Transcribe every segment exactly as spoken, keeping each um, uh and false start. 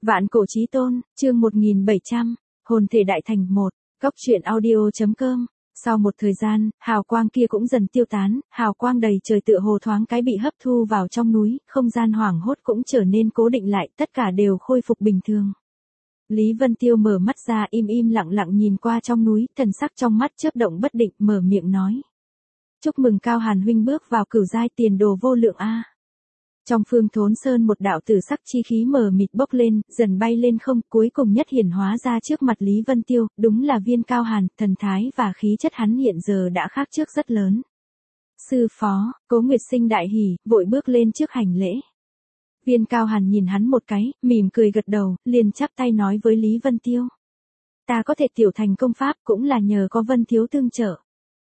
Vạn cổ chí tôn, chương một nghìn bảy trăm, hồn thể đại thành một, góc truyện audio.com. Sau một thời gian, hào quang kia cũng dần tiêu tán, hào quang đầy trời tựa hồ thoáng cái bị hấp thu vào trong núi, không gian hoảng hốt cũng trở nên cố định lại, tất cả đều khôi phục bình thường. Lý Vân Tiêu mở mắt ra im im lặng lặng nhìn qua trong núi, thần sắc trong mắt chớp động bất định, mở miệng nói. Chúc mừng Cao Hàn huynh bước vào cửu giai, tiền đồ vô lượng a. Trong phương thốn sơn một đạo tử sắc chi khí mờ mịt bốc lên, dần bay lên không, cuối cùng nhất hiển hóa ra trước mặt Lý Vân Tiêu, đúng là Viên Cao Hàn, thần thái và khí chất hắn hiện giờ đã khác trước rất lớn. Sư phó, Cố Nguyệt Sinh đại hỉ, vội bước lên trước hành lễ. Viên Cao Hàn nhìn hắn một cái, mỉm cười gật đầu, liền chắp tay nói với Lý Vân Tiêu. Ta có thể tiểu thành công pháp cũng là nhờ có Vân thiếu tương trợ.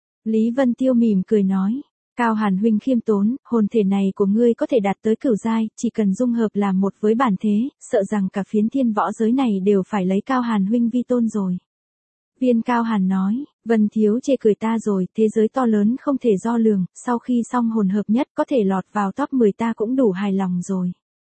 Lý Vân Tiêu mỉm cười nói. Cao Hàn huynh khiêm tốn, hồn thể này của ngươi có thể đạt tới cửu giai, chỉ cần dung hợp làm một với bản thế, sợ rằng cả phiến thiên võ giới này đều phải lấy Cao Hàn huynh vi tôn rồi. Viên Cao Hàn nói, Vân thiếu chê cười ta rồi, thế giới to lớn không thể do lường, sau khi xong hồn hợp nhất có thể lọt vào top mười ta cũng đủ hài lòng rồi.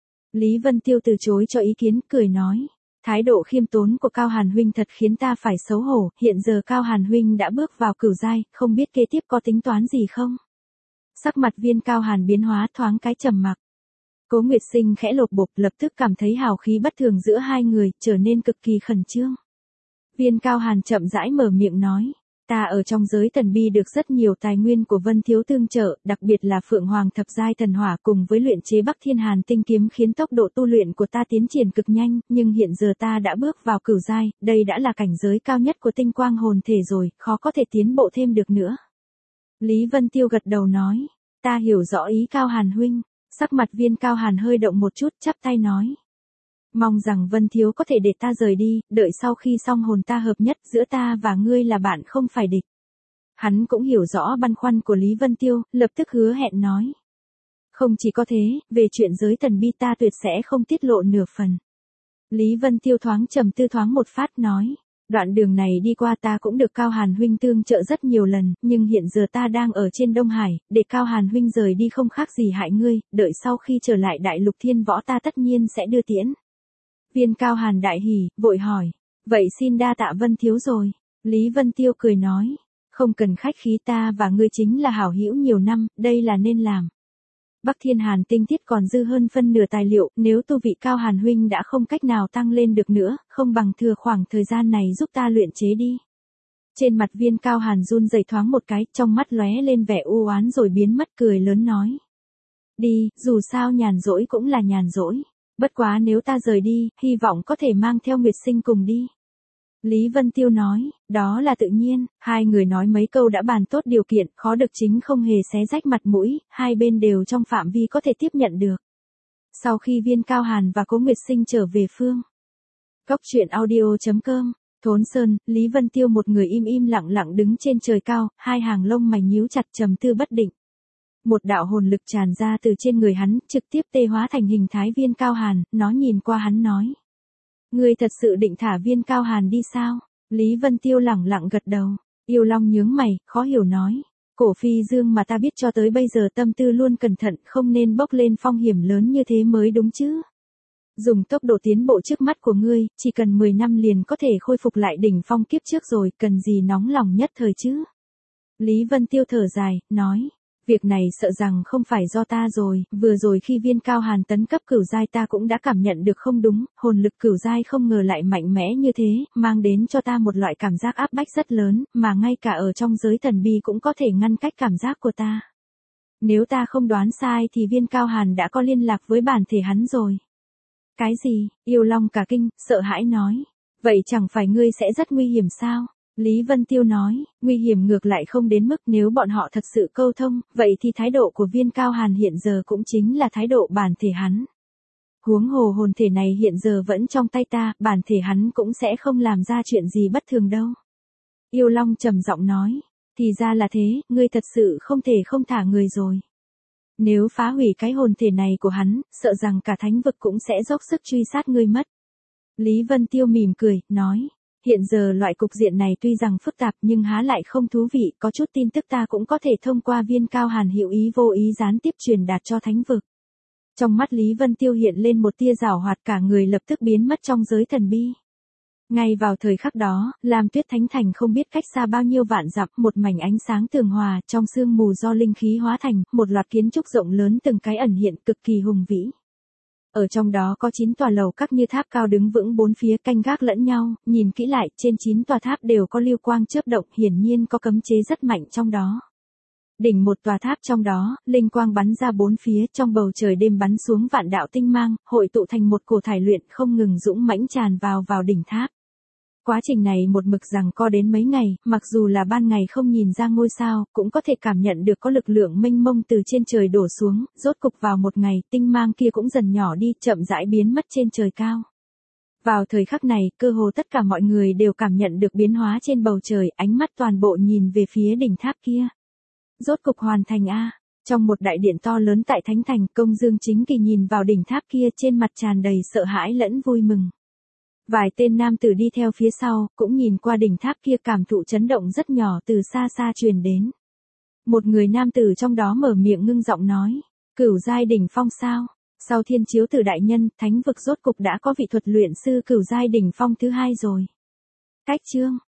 Lý Vân Tiêu từ chối cho ý kiến, cười nói. Thái độ khiêm tốn của Cao Hàn huynh thật khiến ta phải xấu hổ, hiện giờ Cao Hàn huynh đã bước vào cửu giai, không biết kế tiếp có tính toán gì không? Sắc mặt Viên Cao Hàn biến hóa thoáng cái trầm mặc. Cố Nguyệt Sinh khẽ lột bột, lập tức cảm thấy hào khí bất thường giữa hai người, trở nên cực kỳ khẩn trương. Viên Cao Hàn chậm rãi mở miệng nói, ta ở trong giới thần bi được rất nhiều tài nguyên của Vân thiếu tương trợ, đặc biệt là Phượng Hoàng thập giai thần hỏa cùng với luyện chế Bắc Thiên Hàn tinh kiếm khiến tốc độ tu luyện của ta tiến triển cực nhanh, nhưng hiện giờ ta đã bước vào cửu giai, đây đã là cảnh giới cao nhất của tinh quang hồn thể rồi, khó có thể tiến bộ thêm được nữa. Lý Vân Tiêu gật đầu nói, ta hiểu rõ ý Cao Hàn huynh, sắc mặt Viên Cao Hàn hơi động một chút, chắp tay nói. Mong rằng Vân thiếu có thể để ta rời đi, đợi sau khi xong hồn ta hợp nhất, giữa ta và ngươi là bạn không phải địch. Hắn cũng hiểu rõ băn khoăn của Lý Vân Tiêu, lập tức hứa hẹn nói. Không chỉ có thế, về chuyện giới thần bi ta tuyệt sẽ không tiết lộ nửa phần. Lý Vân Tiêu thoáng trầm tư thoáng một phát nói. Đoạn đường này đi qua ta cũng được Cao Hàn huynh tương trợ rất nhiều lần, nhưng hiện giờ ta đang ở trên Đông Hải, để Cao Hàn huynh rời đi không khác gì hại ngươi, đợi sau khi trở lại đại lục thiên võ ta tất nhiên sẽ đưa tiễn. Viên Cao Hàn đại hỉ, vội hỏi, vậy xin đa tạ Vân thiếu rồi. Lý Vân Tiêu cười nói, không cần khách khí, ta và ngươi chính là hảo hữu nhiều năm, đây là nên làm. Bắc Thiên Hàn tinh tiết còn dư hơn phân nửa tài liệu, nếu tu vị Cao Hàn huynh đã không cách nào tăng lên được nữa, không bằng thừa khoảng thời gian này giúp ta luyện chế đi. Trên mặt Viên Cao Hàn run rẩy thoáng một cái, trong mắt lóe lên vẻ u oán rồi biến mất, cười lớn nói. Đi, dù sao nhàn rỗi cũng là nhàn rỗi. Bất quá nếu ta rời đi, hy vọng có thể mang theo Nguyệt Sinh cùng đi. Lý Vân Tiêu nói, đó là tự nhiên, hai người nói mấy câu đã bàn tốt điều kiện, khó được chính không hề xé rách mặt mũi, hai bên đều trong phạm vi có thể tiếp nhận được. Sau khi Viên Cao Hàn và Cố Nguyệt Sinh trở về phương. Góc truyện audio.com, Thốn Sơn, Lý Vân Tiêu một người im im lặng lặng đứng trên trời cao, hai hàng lông mày nhíu chặt trầm tư bất định. Một đạo hồn lực tràn ra từ trên người hắn, trực tiếp tê hóa thành hình thái Viên Cao Hàn, nó nhìn qua hắn nói. Ngươi thật sự định thả Viên Cao Hàn đi sao? Lý Vân Tiêu lẳng lặng gật đầu, Yêu Long nhướng mày, khó hiểu nói. Cổ phi dương mà ta biết cho tới bây giờ tâm tư luôn cẩn thận, không nên bốc lên phong hiểm lớn như thế mới đúng chứ. Dùng tốc độ tiến bộ trước mắt của ngươi, chỉ cần mười năm liền có thể khôi phục lại đỉnh phong kiếp trước rồi, cần gì nóng lòng nhất thời chứ? Lý Vân Tiêu thở dài, nói. Việc này sợ rằng không phải do ta rồi, vừa rồi khi Viên Cao Hàn tấn cấp cửu giai ta cũng đã cảm nhận được không đúng, hồn lực cửu giai không ngờ lại mạnh mẽ như thế, mang đến cho ta một loại cảm giác áp bách rất lớn, mà ngay cả ở trong giới thần bi cũng có thể ngăn cách cảm giác của ta. Nếu ta không đoán sai thì Viên Cao Hàn đã có liên lạc với bản thể hắn rồi. Cái gì? Yêu Long cả kinh, sợ hãi nói. Vậy chẳng phải ngươi sẽ rất nguy hiểm sao? Lý Vân Tiêu nói, nguy hiểm ngược lại không đến mức, nếu bọn họ thật sự câu thông, vậy thì thái độ của Viên Cao Hàn hiện giờ cũng chính là thái độ bản thể hắn. Huống hồ hồn thể này hiện giờ vẫn trong tay ta, bản thể hắn cũng sẽ không làm ra chuyện gì bất thường đâu. Yêu Long trầm giọng nói, thì ra là thế, ngươi thật sự không thể không thả người rồi. Nếu phá hủy cái hồn thể này của hắn, sợ rằng cả thánh vực cũng sẽ dốc sức truy sát ngươi mất. Lý Vân Tiêu mỉm cười, nói. Hiện giờ loại cục diện này tuy rằng phức tạp nhưng há lại không thú vị, có chút tin tức ta cũng có thể thông qua Viên Cao Hàn hữu ý vô ý gián tiếp truyền đạt cho thánh vực. Trong mắt Lý Vân Tiêu hiện lên một tia giảo hoạt, cả người lập tức biến mất trong giới thần bi. Ngay vào thời khắc đó, Lam Tuyết Thánh Thành không biết cách xa bao nhiêu vạn dặm, một mảnh ánh sáng tường hòa, trong sương mù do linh khí hóa thành, một loạt kiến trúc rộng lớn từng cái ẩn hiện cực kỳ hùng vĩ. Ở trong đó có chín tòa lầu các như tháp cao đứng vững bốn phía canh gác lẫn nhau, nhìn kỹ lại, trên chín tòa tháp đều có lưu quang chớp động, hiển nhiên có cấm chế rất mạnh trong đó. Đỉnh một tòa tháp trong đó, linh quang bắn ra bốn phía, trong bầu trời đêm bắn xuống vạn đạo tinh mang, hội tụ thành một cổ thải luyện không ngừng dũng mãnh tràn vào vào đỉnh tháp. Quá trình này một mực giằng co đến mấy ngày, mặc dù là ban ngày không nhìn ra ngôi sao, cũng có thể cảm nhận được có lực lượng mênh mông từ trên trời đổ xuống, rốt cục vào một ngày, tinh mang kia cũng dần nhỏ đi, chậm rãi biến mất trên trời cao. Vào thời khắc này, cơ hồ tất cả mọi người đều cảm nhận được biến hóa trên bầu trời, ánh mắt toàn bộ nhìn về phía đỉnh tháp kia. Rốt cục hoàn thành a. Trong một đại điện to lớn tại Thánh Thành, Công Dương Chính Kỳ nhìn vào đỉnh tháp kia, trên mặt tràn đầy sợ hãi lẫn vui mừng. Vài tên nam tử đi theo phía sau, cũng nhìn qua đỉnh tháp kia, cảm thụ chấn động rất nhỏ từ xa xa truyền đến. Một người nam tử trong đó mở miệng ngưng giọng nói, cửu giai đỉnh phong sao? Sau Thiên Chiếu Tử đại nhân, thánh vực rốt cục đã có vị thuật luyện sư cửu giai đỉnh phong thứ hai rồi. Cách chương